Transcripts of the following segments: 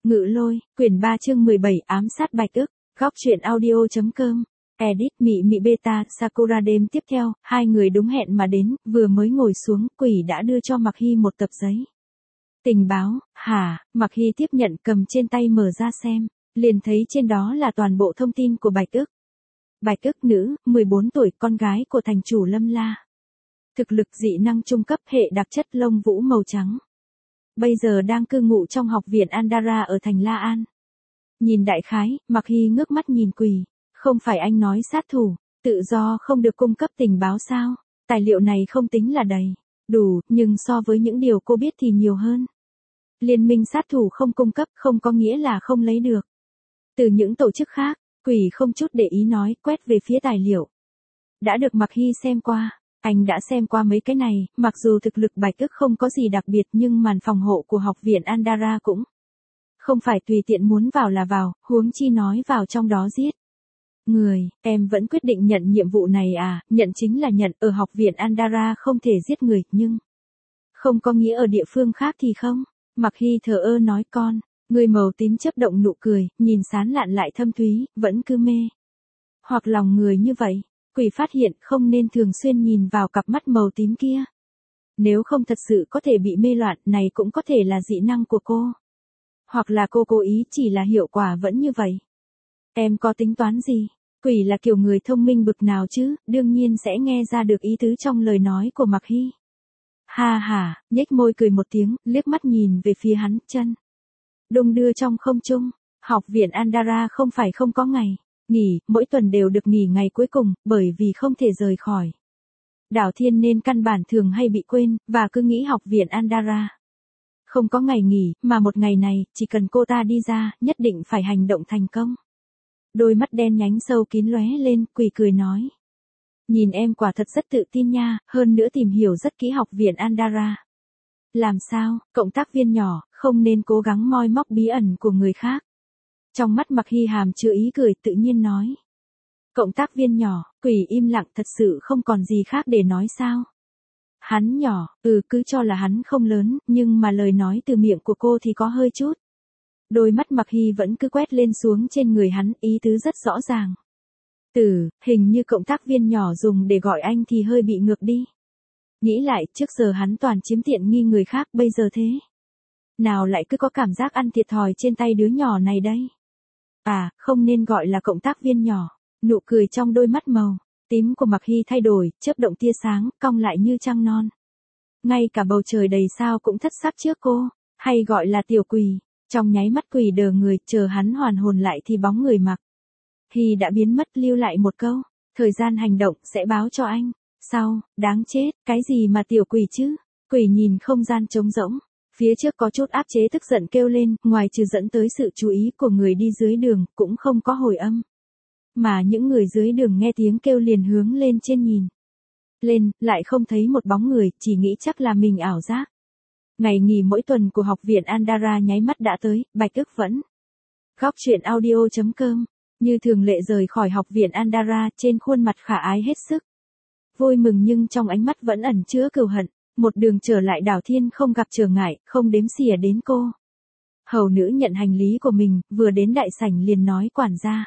Ngự lôi, quyển 3 chương 17 ám sát Bạch Ức, góc truyện audio.com, edit Mị Beta, Sakura đêm tiếp theo, hai người đúng hẹn mà đến, vừa mới ngồi xuống, Quỷ đã đưa cho Mạc Hy một tập giấy. Tình báo, hả, Mạc Hy tiếp nhận cầm trên tay mở ra xem, liền thấy trên đó là toàn bộ thông tin của Bạch Ức. Bạch Ức nữ, 14 tuổi, con gái của thành chủ Lâm La. Thực lực dị năng trung cấp, hệ đặc chất lông vũ màu trắng. Bây giờ đang cư ngụ trong học viện Andara ở thành La An. Nhìn đại khái, Mạc Hy ngước mắt nhìn Quỳ. Không phải anh nói sát thủ, tự do không được cung cấp tình báo sao? Tài liệu này không tính là đầy, đủ, nhưng so với những điều cô biết thì nhiều hơn. Liên minh sát thủ không cung cấp không có nghĩa là không lấy được. Từ những tổ chức khác, Quỳ không chút để ý nói, quét về phía tài liệu. Đã được Mạc Hy xem qua. Anh đã xem qua mấy cái này, mặc dù thực lực Bạch Ức không có gì đặc biệt nhưng màn phòng hộ của học viện Andara cũng không phải tùy tiện muốn vào là vào, huống chi nói vào trong đó giết người. Em vẫn quyết định nhận nhiệm vụ này à? Nhận chính là nhận, ở học viện Andara không thể giết người, nhưng không có nghĩa ở địa phương khác thì không. Mạc Hy thờ ơ nói con, người màu tím chớp động nụ cười, nhìn sán lạn lại thâm thúy, vẫn cứ mê hoặc lòng người như vậy. Quỷ phát hiện không nên thường xuyên nhìn vào cặp mắt màu tím kia. Nếu không thật sự có thể bị mê loạn, này cũng có thể là dị năng của cô. Hoặc là cô cố ý, chỉ là hiệu quả vẫn như vậy. Em có tính toán gì? Quỷ là kiểu người thông minh bực nào chứ, đương nhiên sẽ nghe ra được ý tứ trong lời nói của Mạc Hy. Ha ha, nhếch môi cười một tiếng, liếc mắt nhìn về phía hắn, chân đung đưa trong không trung. Học viện Andara không phải không có ngày nghỉ, mỗi tuần đều được nghỉ ngày cuối cùng, bởi vì không thể rời khỏi Đảo Thiên nên căn bản thường hay bị quên, và cứ nghĩ học viện Andara không có ngày nghỉ, mà một ngày này, chỉ cần cô ta đi ra, nhất định phải hành động thành công. Đôi mắt đen nhánh sâu kín lóe lên, Quỳ cười nói. Nhìn em quả thật rất tự tin nha, hơn nữa tìm hiểu rất kỹ học viện Andara. Làm sao, cộng tác viên nhỏ, không nên cố gắng moi móc bí ẩn của người khác. Trong mắt Mạc Hy hàm chứa ý cười tự nhiên nói. Cộng tác viên nhỏ, Quỳ im lặng, thật sự không còn gì khác để nói sao. Hắn nhỏ, cứ cho là hắn không lớn, nhưng mà lời nói từ miệng của cô thì có hơi chút. Đôi mắt Mạc Hy vẫn cứ quét lên xuống trên người hắn, ý tứ rất rõ ràng. Hình như cộng tác viên nhỏ dùng để gọi anh thì hơi bị ngược đi. Nghĩ lại, trước giờ hắn toàn chiếm tiện nghi người khác, bây giờ thế nào lại cứ có cảm giác ăn thiệt thòi trên tay đứa nhỏ này đây. À, không nên gọi là cộng tác viên nhỏ. Nụ cười trong đôi mắt màu tím của Mạc Hy thay đổi, chớp động tia sáng, cong lại như trăng non. Ngay cả bầu trời đầy sao cũng thất sắc trước cô, hay gọi là tiểu Quỳ. Trong nháy mắt Quỳ đờ người, chờ hắn hoàn hồn lại thì bóng người Mạc Hy đã biến mất, lưu lại một câu, thời gian hành động sẽ báo cho anh. Sau, đáng chết, cái gì mà tiểu Quỳ chứ? Quỳ nhìn không gian trống rỗng, phía trước có chút áp chế tức giận kêu lên, ngoài trừ dẫn tới sự chú ý của người đi dưới đường, cũng không có hồi âm. Mà những người dưới đường nghe tiếng kêu liền hướng lên trên nhìn lên, lại không thấy một bóng người, chỉ nghĩ chắc là mình ảo giác. Ngày nghỉ mỗi tuần của học viện Andara nháy mắt đã tới, Bạch Ức vẫn góc truyện audio.com, như thường lệ rời khỏi học viện Andara, trên khuôn mặt khả ái hết sức vui mừng nhưng trong ánh mắt vẫn ẩn chứa cừu hận. Một đường trở lại Đảo Thiên không gặp trở ngại, không đếm xỉa đến cô hầu nữ nhận hành lý của mình, vừa đến đại sảnh liền nói quản gia.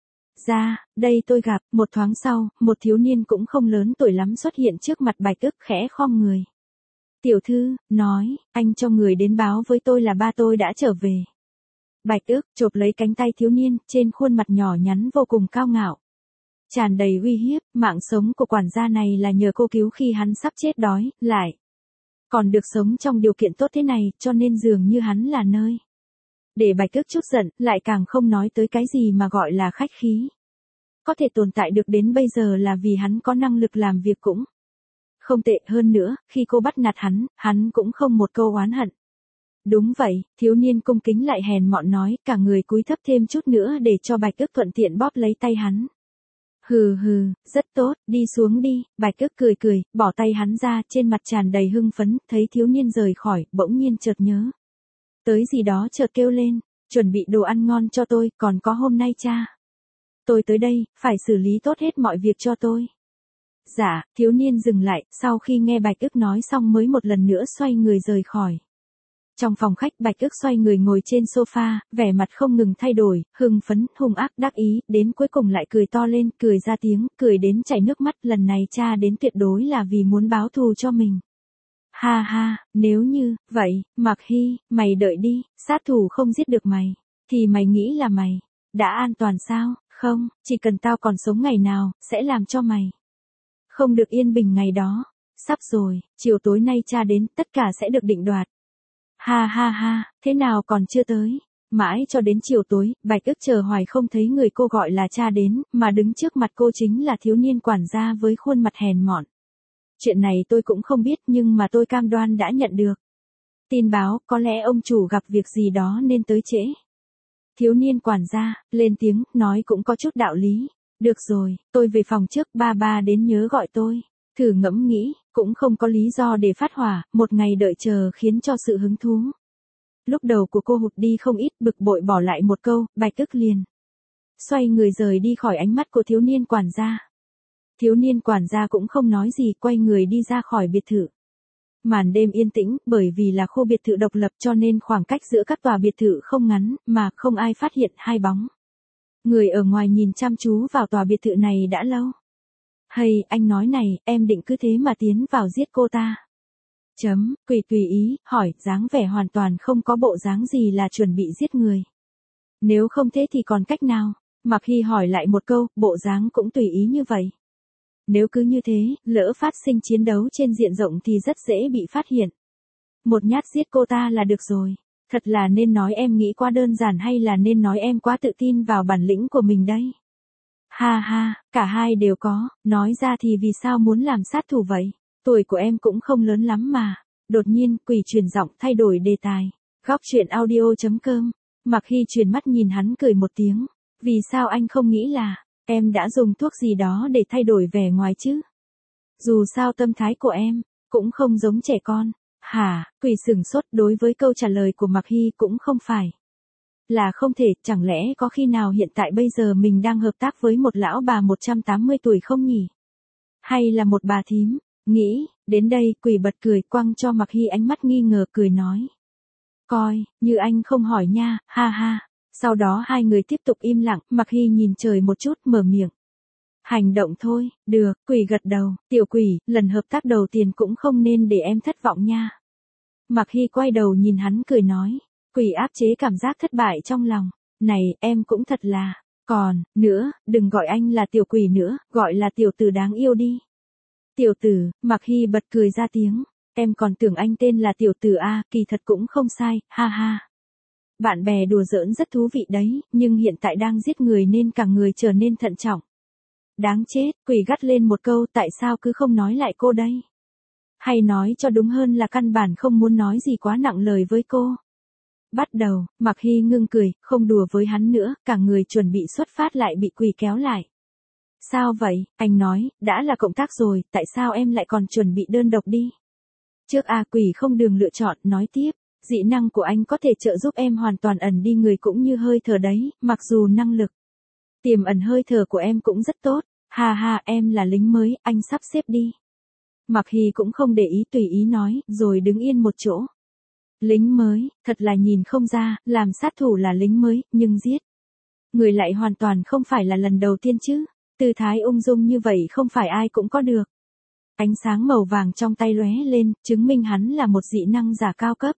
Đây tôi gặp. Một thoáng sau, một thiếu niên cũng không lớn tuổi lắm xuất hiện trước mặt Bạch Ức, khẽ khom người. Tiểu thư, nói, anh cho người đến báo với tôi là ba tôi đã trở về. Bạch Ức chộp lấy cánh tay thiếu niên, trên khuôn mặt nhỏ nhắn vô cùng cao ngạo, tràn đầy uy hiếp. Mạng sống của quản gia này là nhờ cô cứu khi hắn sắp chết đói, lại còn được sống trong điều kiện tốt thế này, cho nên dường như hắn là nơi để Bạch Ức chút giận, lại càng không nói tới cái gì mà gọi là khách khí. Có thể tồn tại được đến bây giờ là vì hắn có năng lực làm việc cũng không tệ, hơn nữa, khi cô bắt nạt hắn cũng không một câu oán hận. Đúng vậy, thiếu niên cung kính lại hèn mọn nói, cả người cúi thấp thêm chút nữa để cho Bạch Ức thuận tiện bóp lấy tay hắn. Hừ, rất tốt, đi xuống đi. Bạch Ức cười, bỏ tay hắn ra, trên mặt tràn đầy hưng phấn, thấy thiếu niên rời khỏi, bỗng nhiên chợt nhớ tới gì đó, chợt kêu lên, chuẩn bị đồ ăn ngon cho tôi, còn có hôm nay cha tôi tới đây, phải xử lý tốt hết mọi việc cho tôi. Dạ, thiếu niên dừng lại, sau khi nghe Bạch Ức nói xong mới một lần nữa xoay người rời khỏi Trong phòng khách Bạch Ước xoay người ngồi trên sofa, vẻ mặt không ngừng thay đổi, hưng phấn, hung ác, đắc ý, đến cuối cùng lại cười to lên, cười ra tiếng, cười đến chảy nước mắt, lần này cha đến tuyệt đối là vì muốn báo thù cho mình. Ha ha, nếu như, vậy, Mạc Hy, mày đợi đi, sát thủ không giết được mày, thì mày nghĩ là mày đã an toàn sao? Không, chỉ cần tao còn sống ngày nào, sẽ làm cho mày không được yên bình ngày đó. Sắp rồi, chiều tối nay cha đến, tất cả sẽ được định đoạt. Ha ha ha, thế nào còn chưa tới? Mãi cho đến chiều tối, Bạch Ước chờ hoài không thấy người cô gọi là cha đến, mà đứng trước mặt cô chính là thiếu niên quản gia với khuôn mặt hèn mọn. Chuyện này tôi cũng không biết nhưng mà tôi cam đoan đã nhận được tin báo, có lẽ ông chủ gặp việc gì đó nên tới trễ. Thiếu niên quản gia, lên tiếng, nói cũng có chút đạo lý. Được rồi, tôi về phòng trước, ba đến nhớ gọi tôi. Thử ngẫm nghĩ, cũng không có lý do để phát hỏa, một ngày đợi chờ khiến cho sự hứng thú. Lúc đầu của cô hụt đi không ít, bực bội bỏ lại một câu, Bạch Ước liền xoay người rời đi khỏi ánh mắt của thiếu niên quản gia. Thiếu niên quản gia cũng không nói gì, quay người đi ra khỏi biệt thự. Màn đêm yên tĩnh, bởi vì là khu biệt thự độc lập cho nên khoảng cách giữa các tòa biệt thự không ngắn, mà không ai phát hiện hai bóng người ở ngoài nhìn chăm chú vào tòa biệt thự này đã lâu. Hay, anh nói này, em định cứ thế mà tiến vào giết cô ta? Quỷ tùy ý, hỏi, dáng vẻ hoàn toàn không có bộ dáng gì là chuẩn bị giết người. Nếu không thế thì còn cách nào? Mạc Hy hỏi lại một câu, bộ dáng cũng tùy ý như vậy. Nếu cứ như thế, lỡ phát sinh chiến đấu trên diện rộng thì rất dễ bị phát hiện. Một nhát giết cô ta là được rồi. Thật là nên nói em nghĩ quá đơn giản hay là nên nói em quá tự tin vào bản lĩnh của mình đây? Ha ha, cả hai đều có, nói ra thì vì sao muốn làm sát thủ vậy? Tuổi của em cũng không lớn lắm mà. Đột nhiên, Quỷ chuyển giọng thay đổi đề tài. Góc chuyện audio.com. Mạc Hy chuyển mắt nhìn hắn cười một tiếng. Vì sao anh không nghĩ là em đã dùng thuốc gì đó để thay đổi vẻ ngoài chứ? Dù sao tâm thái của em cũng không giống trẻ con. Hả? Quỷ sửng sốt, đối với câu trả lời của Mạc Hy cũng không phải là không thể, chẳng lẽ có khi nào hiện tại bây giờ mình đang hợp tác với một lão bà 180 tuổi không nhỉ? Hay là một bà thím? Nghĩ, đến đây, Quỷ bật cười, quăng cho Mạc Hy ánh mắt nghi ngờ, cười nói. Coi, như anh không hỏi nha, ha ha. Sau đó hai người tiếp tục im lặng, Mạc Hy nhìn trời một chút, mở miệng. Hành động thôi, được, Quỷ gật đầu, tiểu Quỷ, lần hợp tác đầu tiên cũng không nên để em thất vọng nha. Mạc Hy quay đầu nhìn hắn cười nói. Quỷ áp chế cảm giác thất bại trong lòng. Này, em cũng thật là. Còn, nữa, đừng gọi anh là tiểu Quỷ nữa, gọi là tiểu tử đáng yêu đi. Tiểu tử, Mạc Hy bật cười ra tiếng. Em còn tưởng anh tên là tiểu tử à, kỳ thật cũng không sai, ha ha. Bạn bè đùa giỡn rất thú vị đấy, nhưng hiện tại đang giết người nên cả người trở nên thận trọng. Đáng chết, Quỷ gắt lên một câu, tại sao cứ không nói lại cô đây? Hay nói cho đúng hơn là căn bản không muốn nói gì quá nặng lời với cô. Bắt đầu, Mạc Hy ngưng cười, không đùa với hắn nữa, cả người chuẩn bị xuất phát lại bị Quỷ kéo lại. Sao vậy, anh nói, đã là cộng tác rồi, tại sao em lại còn chuẩn bị đơn độc đi? Trước Quỷ không đường lựa chọn, nói tiếp, dị năng của anh có thể trợ giúp em hoàn toàn ẩn đi người cũng như hơi thở đấy, mặc dù năng lực tiềm ẩn hơi thở của em cũng rất tốt, ha ha, em là lính mới, anh sắp xếp đi. Mạc Hy cũng không để ý, tùy ý nói, rồi đứng yên một chỗ. Lính mới, thật là nhìn không ra, làm sát thủ là lính mới, nhưng giết người lại hoàn toàn không phải là lần đầu tiên chứ. Tư thái ung dung như vậy không phải ai cũng có được. Ánh sáng màu vàng trong tay lóe lên, chứng minh hắn là một dị năng giả cao cấp.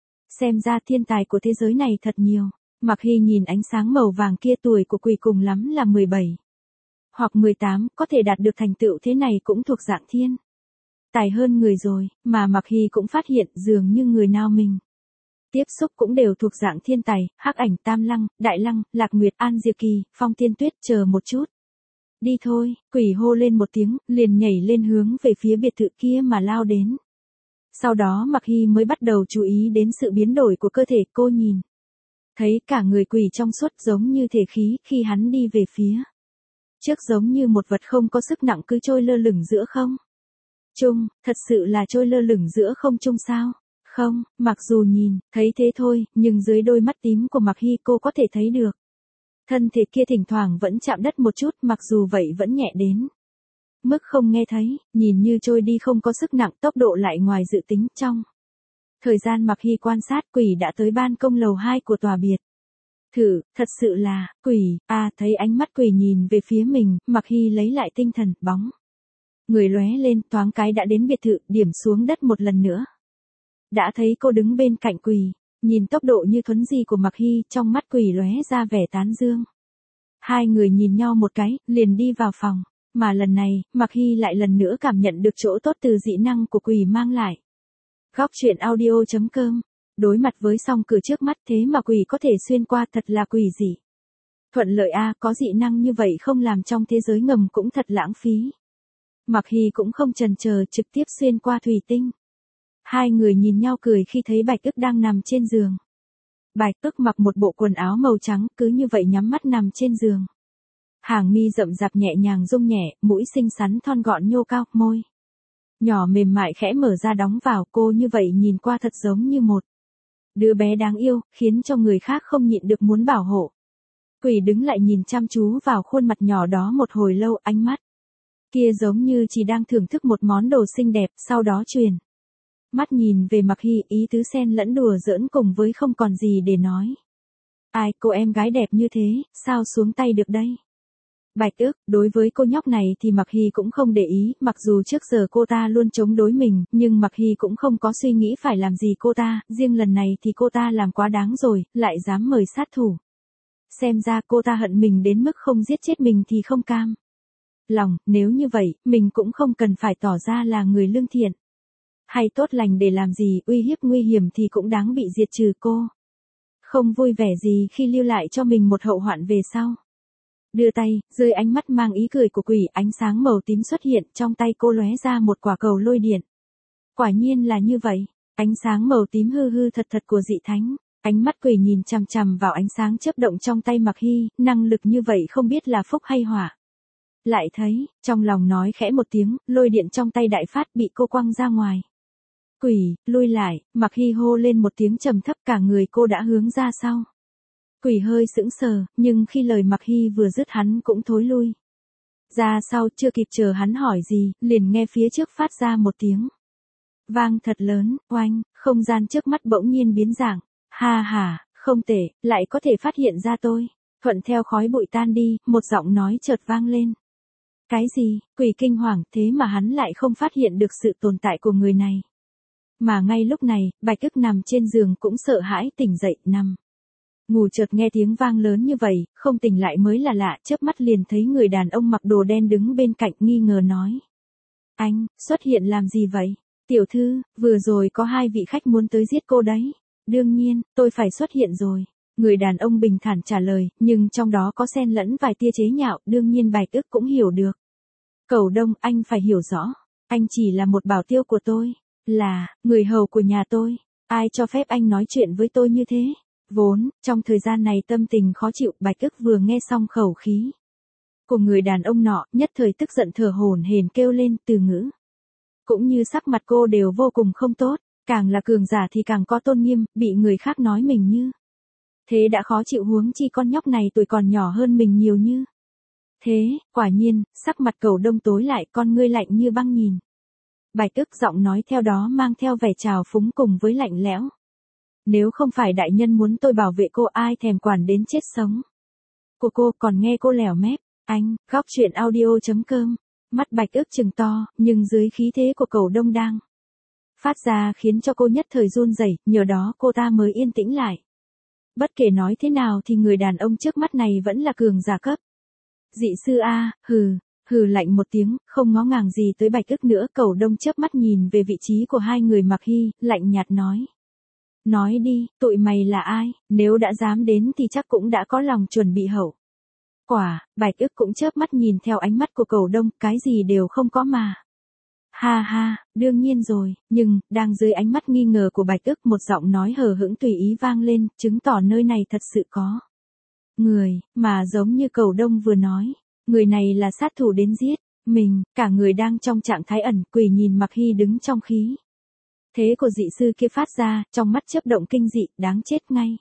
Xem ra thiên tài của thế giới này thật nhiều. Mạc Hy nhìn ánh sáng màu vàng kia, tuổi của Quỷ cùng lắm là 17 hoặc 18, có thể đạt được thành tựu thế này cũng thuộc dạng thiên tài hơn người rồi, mà Mạc Hy cũng phát hiện dường như người nào mình tiếp xúc cũng đều thuộc dạng thiên tài, Hắc Ảnh, Tam Lăng, Đại Lăng, Lạc Nguyệt, An Diệp Kỳ, Phong Tiên Tuyết, chờ một chút. Đi thôi, Quỷ hô lên một tiếng, liền nhảy lên hướng về phía biệt thự kia mà lao đến. Sau đó Mạc Hy mới bắt đầu chú ý đến sự biến đổi của cơ thể, cô nhìn thấy cả người Quỷ trong suốt giống như thể khí, khi hắn đi về phía trước giống như một vật không có sức nặng cứ trôi lơ lửng giữa không trung, thật sự là trôi lơ lửng giữa không trung sao? Không, mặc dù nhìn thấy thế thôi, nhưng dưới đôi mắt tím của Mạc Hy cô có thể thấy được thân thể kia thỉnh thoảng vẫn chạm đất một chút, mặc dù vậy vẫn nhẹ đến mức không nghe thấy, nhìn như trôi đi không có sức nặng, tốc độ lại ngoài dự tính. Trong Thời gian Mạc Hy quan sát quỷ đã tới ban công lầu 2 của tòa biệt thự, thật sự là, quỷ, thấy ánh mắt quỷ nhìn về phía mình, Mạc Hy lấy lại tinh thần, bóng. Người lóe lên, thoáng cái đã đến biệt thự, điểm xuống đất một lần nữa. Đã thấy cô đứng bên cạnh quỷ, nhìn tốc độ như thuấn di của Mạc Hy, trong mắt quỷ lóe ra vẻ tán dương. Hai người nhìn nhau một cái, liền đi vào phòng, mà lần này, Mạc Hy lại lần nữa cảm nhận được chỗ tốt từ dị năng của quỷ mang lại. Góc truyện audio.com. Đối mặt với song cửa trước mắt thế mà quỷ có thể xuyên qua, thật là quỷ dị. Thuận lợi có dị năng như vậy không làm trong thế giới ngầm cũng thật lãng phí. Mạc Hy cũng không chần chờ, trực tiếp xuyên qua thủy tinh. Hai người nhìn nhau cười khi thấy Bạch Ức đang nằm trên giường. Bạch Ức mặc một bộ quần áo màu trắng, cứ như vậy nhắm mắt nằm trên giường. Hàng mi rậm rạp nhẹ nhàng rung nhẹ, mũi xinh xắn thon gọn nhô cao, môi nhỏ mềm mại khẽ mở ra đóng vào, cô như vậy nhìn qua thật giống như một đứa bé đáng yêu, khiến cho người khác không nhịn được muốn bảo hộ. Quỷ đứng lại nhìn chăm chú vào khuôn mặt nhỏ đó một hồi lâu, ánh mắt kia giống như chỉ đang thưởng thức một món đồ xinh đẹp, sau đó truyền mắt nhìn về Mạc Hy, ý tứ xen lẫn đùa giỡn cùng với không còn gì để nói. Ai, cô em gái đẹp như thế, sao xuống tay được đây? Bạch Ức, đối với cô nhóc này thì Mạc Hy cũng không để ý, mặc dù trước giờ cô ta luôn chống đối mình, nhưng Mạc Hy cũng không có suy nghĩ phải làm gì cô ta, riêng lần này thì cô ta làm quá đáng rồi, lại dám mời sát thủ. Xem ra cô ta hận mình đến mức không giết chết mình thì không cam lòng, nếu như vậy, mình cũng không cần phải tỏ ra là người lương thiện hay tốt lành để làm gì, uy hiếp nguy hiểm thì cũng đáng bị diệt trừ. Cô không vui vẻ gì khi lưu lại cho mình một hậu hoạn về sau. Đưa tay, dưới ánh mắt mang ý cười của quỷ, ánh sáng màu tím xuất hiện, trong tay cô lóe ra một quả cầu lôi điện. Quả nhiên là như vậy, ánh sáng màu tím hư hư thật thật của dị thánh. Ánh mắt quỷ nhìn chằm chằm vào ánh sáng chớp động trong tay Mạc Hy, năng lực như vậy không biết là phúc hay họa. Lại thấy, trong lòng nói khẽ một tiếng, lôi điện trong tay đại phát bị cô quăng ra ngoài. Quỷ, lui lại, Mạc Hy hô lên một tiếng trầm thấp, cả người cô đã hướng ra sau. Quỷ hơi sững sờ, nhưng khi lời Mạc Hy vừa dứt hắn cũng thối lui ra sau, chưa kịp chờ hắn hỏi gì, liền nghe phía trước phát ra một tiếng vang thật lớn, oanh, không gian trước mắt bỗng nhiên biến dạng. Ha ha, không tệ, lại có thể phát hiện ra tôi. Thuận theo khói bụi tan đi, một giọng nói chợt vang lên. Cái gì? Quỷ kinh hoàng, thế mà hắn lại không phát hiện được sự tồn tại của người này. Mà ngay lúc này, Bạch Ức nằm trên giường cũng sợ hãi tỉnh dậy, nằm ngủ chợt nghe tiếng vang lớn như vậy, không tỉnh lại mới là lạ, chớp mắt liền thấy người đàn ông mặc đồ đen đứng bên cạnh, nghi ngờ nói. Anh, xuất hiện làm gì vậy? Tiểu thư, vừa rồi có hai vị khách muốn tới giết cô đấy. Đương nhiên, tôi phải xuất hiện rồi. Người đàn ông bình thản trả lời, nhưng trong đó có xen lẫn vài tia chế nhạo, đương nhiên Bạch Ức cũng hiểu được. Cẩu Đông, anh phải hiểu rõ, anh chỉ là một bảo tiêu của tôi, là người hầu của nhà tôi, ai cho phép anh nói chuyện với tôi như thế? Vốn, trong thời gian này tâm tình khó chịu, Bạch Ức vừa nghe xong khẩu khí của người đàn ông nọ, nhất thời tức giận thở hổn hển kêu lên, từ ngữ cũng như sắc mặt cô đều vô cùng không tốt, càng là cường giả thì càng có tôn nghiêm, bị người khác nói mình như thế đã khó chịu, huống chi con nhóc này tuổi còn nhỏ hơn mình nhiều như thế. Quả nhiên, sắc mặt Cẩu Đông tối lại, con ngươi lạnh như băng nhìn Bạch Ức, giọng nói theo đó mang theo vẻ trào phúng cùng với lạnh lẽo. Nếu không phải đại nhân muốn tôi bảo vệ cô, ai thèm quản đến chết sống của cô, còn nghe cô lèo mép. Anh, góc truyện audio.com. Mắt Bạch Ức trừng to, nhưng dưới khí thế của Cẩu Đông đang phát ra khiến cho cô nhất thời run rẩy, nhờ đó cô ta mới yên tĩnh lại. Bất kể nói thế nào thì người đàn ông trước mắt này vẫn là cường giả cấp dị sư a. Hừ lạnh một tiếng, không ngó ngàng gì tới Bạch Ức nữa. Cẩu Đông chớp mắt nhìn về vị trí của hai người Mạc Hy, lạnh nhạt nói. Nói đi, tụi mày là ai, nếu đã dám đến thì chắc cũng đã có lòng chuẩn bị hậu quả. Bạch Ức cũng chớp mắt nhìn theo ánh mắt của Cẩu Đông, cái gì đều không có mà. Ha ha, đương nhiên rồi, nhưng, đang dưới ánh mắt nghi ngờ của Bạch Ức, một giọng nói hờ hững tùy ý vang lên, chứng tỏ nơi này thật sự có người, mà giống như Cẩu Đông vừa nói, người này là sát thủ đến giết mình. Cả người đang trong trạng thái ẩn quỷ nhìn Mạc Hy đứng trong khí thế của dị sư kia phát ra, trong mắt chớp động kinh dị, đáng chết ngay.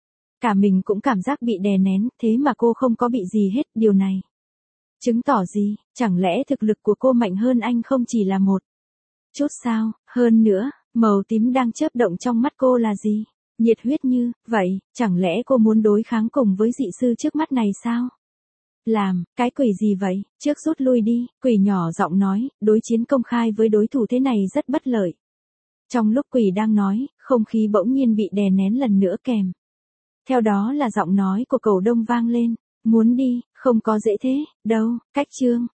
Cả mình cũng cảm giác bị đè nén, thế mà cô không có bị gì hết, điều này chứng tỏ gì, chẳng lẽ thực lực của cô mạnh hơn anh không chỉ là một chút sao? Hơn nữa, Màu tím đang chớp động trong mắt cô là gì? Nhiệt huyết như, vậy, chẳng lẽ cô muốn đối kháng cùng với dị sư trước mắt này sao? Làm, cái quỷ gì vậy, trước rút lui đi, quỷ nhỏ giọng nói, đối chiến công khai với đối thủ thế này rất bất lợi. Trong lúc quỷ đang nói, không khí bỗng nhiên bị đè nén lần nữa kèm. Theo đó là giọng nói của Cầu Đông vang lên, muốn đi, không có dễ thế, đâu, cách chương.